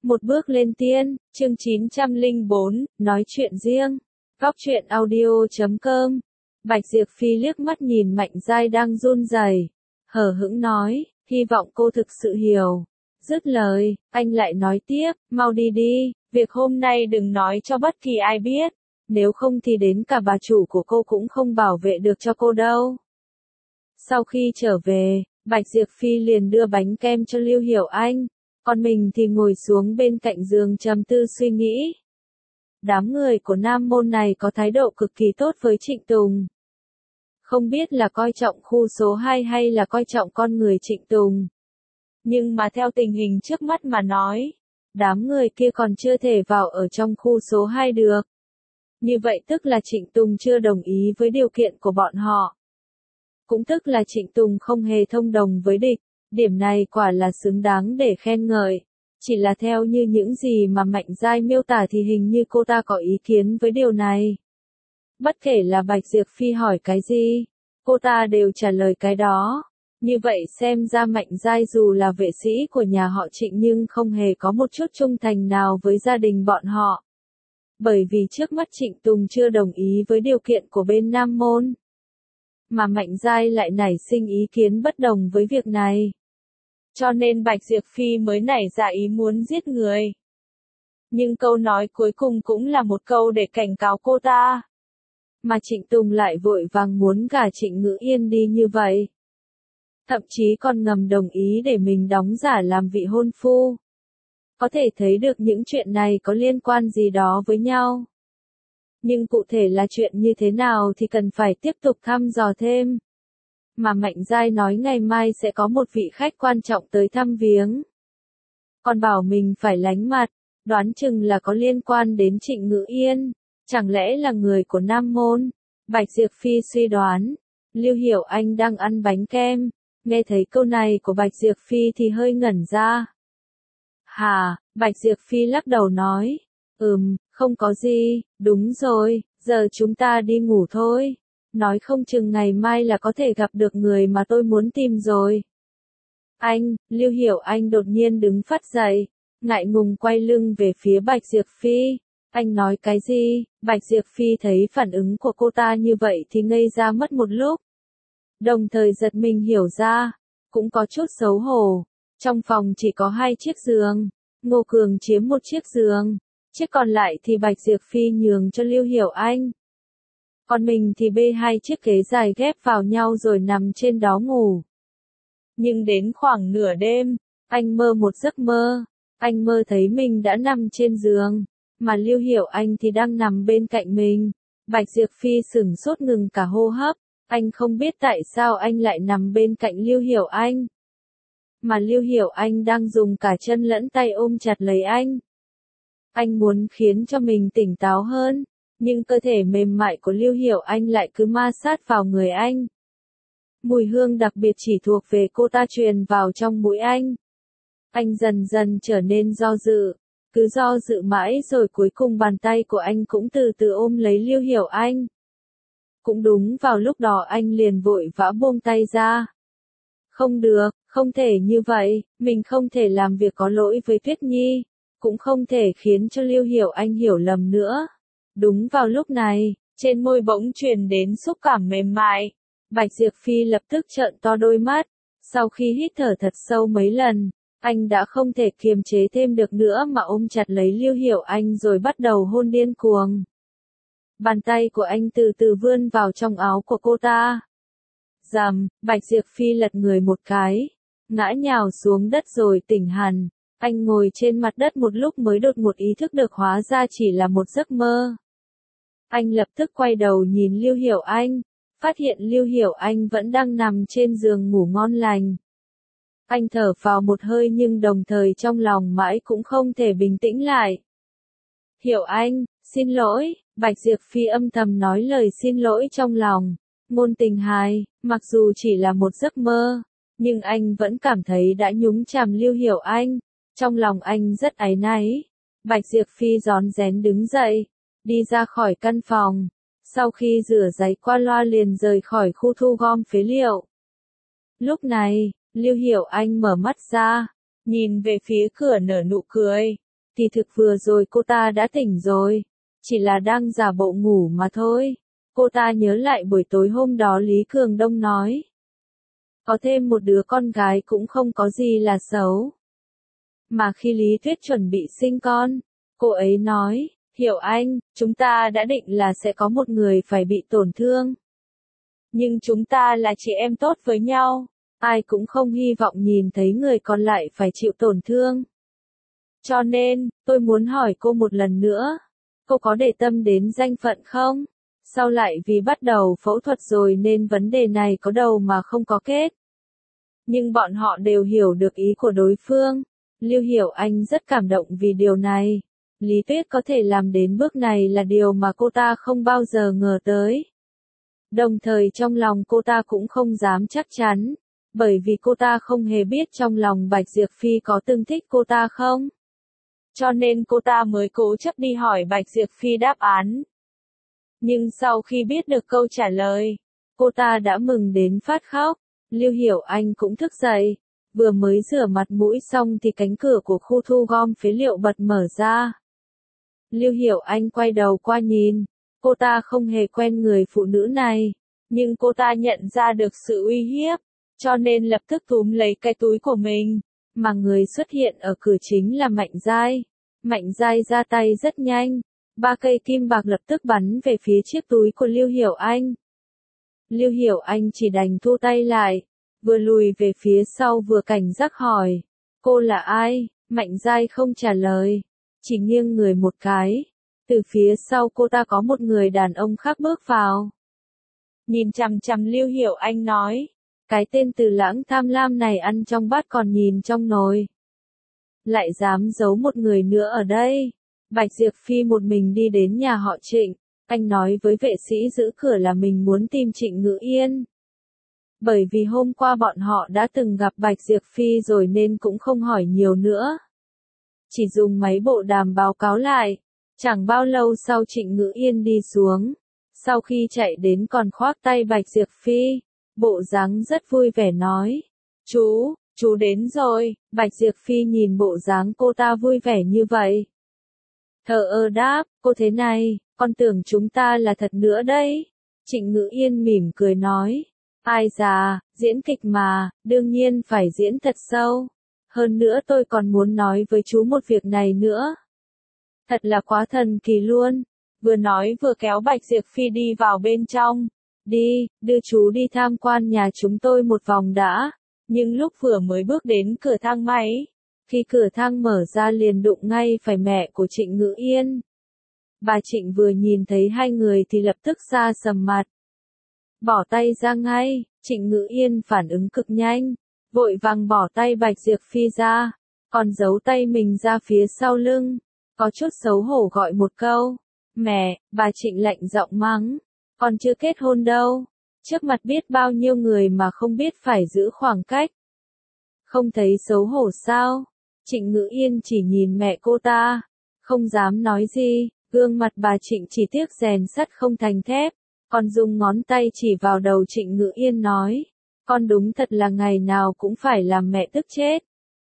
Một bước lên tiên, chương 904, nói chuyện riêng. Góc truyện audio.com. Bạch Diệp Phi liếc mắt nhìn Mạnh Giai đang run rẩy, hờ hững nói, hy vọng cô thực sự hiểu. Dứt lời, anh lại nói tiếp, mau đi đi, việc hôm nay đừng nói cho bất kỳ ai biết, nếu không thì đến cả bà chủ của cô cũng không bảo vệ được cho cô đâu. Sau khi trở về, Bạch Diệp Phi liền đưa bánh kem cho Lưu Hiểu Anh, còn mình thì ngồi xuống bên cạnh giường trầm tư suy nghĩ. Đám người của Nam Môn này có thái độ cực kỳ tốt với Trịnh Tùng. Không biết là coi trọng khu số 2 hay là coi trọng con người Trịnh Tùng. Nhưng mà theo tình hình trước mắt mà nói, đám người kia còn chưa thể vào ở trong khu số 2 được. Như vậy tức là Trịnh Tùng chưa đồng ý với điều kiện của bọn họ. Cũng tức là Trịnh Tùng không hề thông đồng với địch, điểm này quả là xứng đáng để khen ngợi. Chỉ là theo như những gì mà Mạnh Giai miêu tả thì hình như cô ta có ý kiến với điều này. Bất kể là Bạch Diệp Phi hỏi cái gì, cô ta đều trả lời cái đó. Như vậy xem ra Mạnh Giai dù là vệ sĩ của nhà họ Trịnh nhưng không hề có một chút trung thành nào với gia đình bọn họ. Bởi vì trước mắt Trịnh Tùng chưa đồng ý với điều kiện của bên Nam Môn. Mà Mạnh Giai lại nảy sinh ý kiến bất đồng với việc này. Cho nên Bạch Diệp Phi mới nảy ra ý muốn giết người. Nhưng câu nói cuối cùng cũng là một câu để cảnh cáo cô ta. Mà Trịnh Tùng lại vội vàng muốn gả Trịnh Ngữ Yên đi như vậy. Thậm chí còn ngầm đồng ý để mình đóng giả làm vị hôn phu. Có thể thấy được những chuyện này có liên quan gì đó với nhau. Nhưng cụ thể là chuyện như thế nào thì cần phải tiếp tục thăm dò thêm. Mà Mạnh Giai nói ngày mai sẽ có một vị khách quan trọng tới thăm viếng. Còn bảo mình phải lánh mặt, đoán chừng là có liên quan đến Trịnh Ngữ Yên. Chẳng lẽ là người của Nam Môn? Bạch Diệp Phi suy đoán. Lưu Hiểu Anh đang ăn bánh kem. Nghe thấy câu này của Bạch Diệp Phi thì hơi ngẩn ra. Hà, Bạch Diệp Phi lắc đầu nói. Không có gì, đúng rồi, giờ chúng ta đi ngủ thôi. Nói không chừng ngày mai là có thể gặp được người mà tôi muốn tìm rồi. Anh, Lưu Hiểu Anh đột nhiên đứng phắt dậy, ngại ngùng quay lưng về phía Bạch Diệp Phi. Anh nói cái gì? Bạch Diệp Phi thấy phản ứng của cô ta như vậy thì ngây ra mất một lúc. Đồng thời giật mình hiểu ra, cũng có chút xấu hổ. Trong phòng chỉ có 2 chiếc giường, Ngô Cường chiếm một chiếc giường, chiếc còn lại thì Bạch Diệp Phi nhường cho Lưu Hiểu Anh. Còn mình thì bê 2 chiếc ghế dài ghép vào nhau rồi nằm trên đó ngủ. Nhưng đến khoảng nửa đêm, anh mơ một giấc mơ. Anh mơ thấy mình đã nằm trên giường, mà Lưu Hiểu Anh thì đang nằm bên cạnh mình. Bạch Diệp Phi sửng sốt ngừng cả hô hấp. Anh không biết tại sao anh lại nằm bên cạnh Lưu Hiểu Anh. Mà Lưu Hiểu Anh đang dùng cả chân lẫn tay ôm chặt lấy anh. Anh muốn khiến cho mình tỉnh táo hơn, nhưng cơ thể mềm mại của Lưu Hiểu Anh lại cứ ma sát vào người anh. Mùi hương đặc biệt chỉ thuộc về cô ta truyền vào trong mũi anh. Anh dần dần trở nên do dự, cứ do dự mãi rồi cuối cùng bàn tay của anh cũng từ từ ôm lấy Lưu Hiểu Anh. Cũng đúng vào lúc đó anh liền vội vã buông tay ra. Không được, không thể như vậy, mình không thể làm việc có lỗi với Tuyết Nhi, cũng không thể khiến cho Lưu Hiểu Anh hiểu lầm nữa. Đúng vào lúc này, trên môi bỗng truyền đến xúc cảm mềm mại. Bạch Diệp Phi lập tức trợn to đôi mắt. Sau khi hít thở thật sâu mấy lần, anh đã không thể kiềm chế thêm được nữa mà ôm chặt lấy Lưu Hiểu Anh rồi bắt đầu hôn điên cuồng. Bàn tay của anh từ từ vươn vào trong áo của cô ta. Rầm, Bạch Diệp Phi lật người một cái, ngã nhào xuống đất rồi tỉnh hẳn. Anh ngồi trên mặt đất một lúc mới đột ngột ý thức được hóa ra chỉ là một giấc mơ. Anh lập tức quay đầu nhìn Lưu Hiểu Anh, phát hiện Lưu Hiểu Anh vẫn đang nằm trên giường ngủ ngon lành. Anh thở phào một hơi nhưng đồng thời trong lòng mãi cũng không thể bình tĩnh lại. Hiểu Anh, xin lỗi, Bạch Diệp Phi âm thầm nói lời xin lỗi trong lòng. Ngôn tình hài, mặc dù chỉ là một giấc mơ, nhưng anh vẫn cảm thấy đã nhúng chàm Lưu Hiểu Anh. Trong lòng anh rất áy náy. Bạch Diệp Phi rón rén đứng dậy, đi ra khỏi căn phòng. Sau khi rửa giấy qua loa liền rời khỏi khu thu gom phế liệu. Lúc này, Lưu Hiểu Anh mở mắt ra, nhìn về phía cửa nở nụ cười. Thì thực vừa rồi cô ta đã tỉnh rồi, chỉ là đang giả bộ ngủ mà thôi. Cô ta nhớ lại buổi tối hôm đó Lý Cường Đông nói. Có thêm một đứa con gái cũng không có gì là xấu. Mà khi Lý Tuyết chuẩn bị sinh con, cô ấy nói, Hiểu Anh, chúng ta đã định là sẽ có một người phải bị tổn thương. Nhưng chúng ta là chị em tốt với nhau, ai cũng không hy vọng nhìn thấy người còn lại phải chịu tổn thương. Cho nên, tôi muốn hỏi cô một lần nữa, cô có để tâm đến danh phận không? Sao lại vì bắt đầu phẫu thuật rồi nên vấn đề này có đầu mà không có kết? Nhưng bọn họ đều hiểu được ý của đối phương. Lưu Hiểu Anh rất cảm động vì điều này. Lý Tuyết có thể làm đến bước này là điều mà cô ta không bao giờ ngờ tới. Đồng thời trong lòng cô ta cũng không dám chắc chắn, bởi vì cô ta không hề biết trong lòng Bạch Diệp Phi có từng thích cô ta không. Cho nên cô ta mới cố chấp đi hỏi Bạch Diệp Phi đáp án. Nhưng sau khi biết được câu trả lời, cô ta đã mừng đến phát khóc. Lưu Hiểu Anh cũng thức dậy, vừa mới rửa mặt mũi xong thì cánh cửa của khu thu gom phế liệu bật mở ra. Lưu Hiểu Anh quay đầu qua nhìn, cô ta không hề quen người phụ nữ này, nhưng cô ta nhận ra được sự uy hiếp, cho nên lập tức túm lấy cái túi của mình, mà người xuất hiện ở cửa chính là Mạnh Giai. Mạnh Giai ra tay rất nhanh, 3 cây kim bạc lập tức bắn về phía chiếc túi của Lưu Hiểu Anh. Lưu Hiểu Anh chỉ đành thu tay lại, vừa lùi về phía sau vừa cảnh giác hỏi, cô là ai? Mạnh Giai không trả lời, chỉ nghiêng người một cái. Từ phía sau cô ta có một người đàn ông khác bước vào. Nhìn chằm chằm Lưu Hiểu Anh nói, cái tên Từ Lãng tham lam này ăn trong bát còn nhìn trong nồi. Lại dám giấu một người nữa ở đây. Bạch Diệp Phi một mình đi đến nhà họ Trịnh, anh nói với vệ sĩ giữ cửa là mình muốn tìm Trịnh Ngữ Yên. Bởi vì hôm qua bọn họ đã từng gặp Bạch Diệp Phi rồi nên cũng không hỏi nhiều nữa. Chỉ dùng máy bộ đàm báo cáo lại. Chẳng bao lâu sau Trịnh Ngữ Yên đi xuống. Sau khi chạy đến còn khoác tay Bạch Diệp Phi. Bộ dáng rất vui vẻ nói. Chú đến rồi. Bạch Diệp Phi nhìn bộ dáng cô ta vui vẻ như vậy. Thờ ơ đáp, cô thế này, con tưởng chúng ta là thật nữa đấy. Trịnh Ngữ Yên mỉm cười nói. Ai già, diễn kịch mà, đương nhiên phải diễn thật sâu. Hơn nữa tôi còn muốn nói với chú một việc này nữa. Thật là quá thần kỳ luôn. Vừa nói vừa kéo Bạch Diệp Phi đi vào bên trong. Đi, đưa chú đi tham quan nhà chúng tôi một vòng đã. Nhưng lúc vừa mới bước đến cửa thang máy, khi cửa thang mở ra liền đụng ngay phải mẹ của Trịnh Ngữ Yên. Bà Trịnh vừa nhìn thấy hai người thì lập tức xa sầm mặt. Bỏ tay ra ngay, Trịnh Ngữ Yên phản ứng cực nhanh, vội vàng bỏ tay Bạch Diệp Phi ra, còn giấu tay mình ra phía sau lưng, có chút xấu hổ gọi một câu. Mẹ, bà Trịnh lạnh giọng mắng, còn chưa kết hôn đâu, trước mặt biết bao nhiêu người mà không biết phải giữ khoảng cách. Không thấy xấu hổ sao? Trịnh Ngữ Yên chỉ nhìn mẹ cô ta, không dám nói gì, gương mặt bà Trịnh chỉ tiếc rèn sắt không thành thép, còn dùng ngón tay chỉ vào đầu Trịnh Ngữ Yên nói, con đúng thật là ngày nào cũng phải làm mẹ tức chết.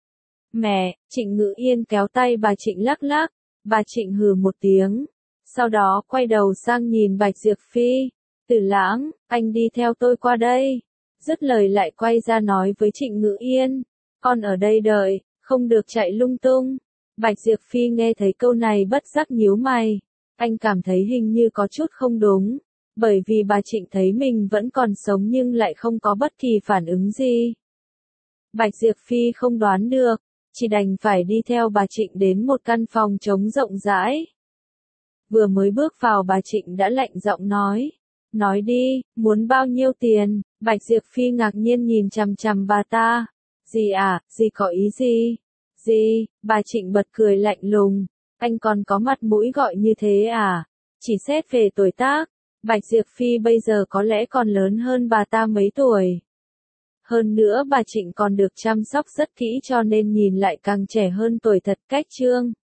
Mẹ, Trịnh Ngữ Yên kéo tay bà Trịnh lắc lắc, bà Trịnh hừ một tiếng, sau đó quay đầu sang nhìn Bạch Diệp Phi, Từ Lãng, anh đi theo tôi qua đây, dứt lời lại quay ra nói với Trịnh Ngữ Yên, con ở đây đợi, không được chạy lung tung. Bạch Diệp Phi nghe thấy câu này bất giác nhíu mày, anh cảm thấy hình như có chút không đúng, bởi vì bà Trịnh thấy mình vẫn còn sống nhưng lại không có bất kỳ phản ứng gì. Bạch Diệp Phi không đoán được, chỉ đành phải đi theo bà Trịnh đến một căn phòng trống rộng rãi. Vừa mới bước vào bà Trịnh đã lạnh giọng nói đi, muốn bao nhiêu tiền? Bạch Diệp Phi ngạc nhiên nhìn chằm chằm bà ta. Gì à, gì có ý gì? Gì? Bà Trịnh bật cười lạnh lùng, anh còn có mặt mũi gọi như thế à? Chỉ xét về tuổi tác, Bạch Diệp Phi bây giờ có lẽ còn lớn hơn bà ta mấy tuổi. Hơn nữa bà Trịnh còn được chăm sóc rất kỹ cho nên nhìn lại càng trẻ hơn tuổi thật. Cách chương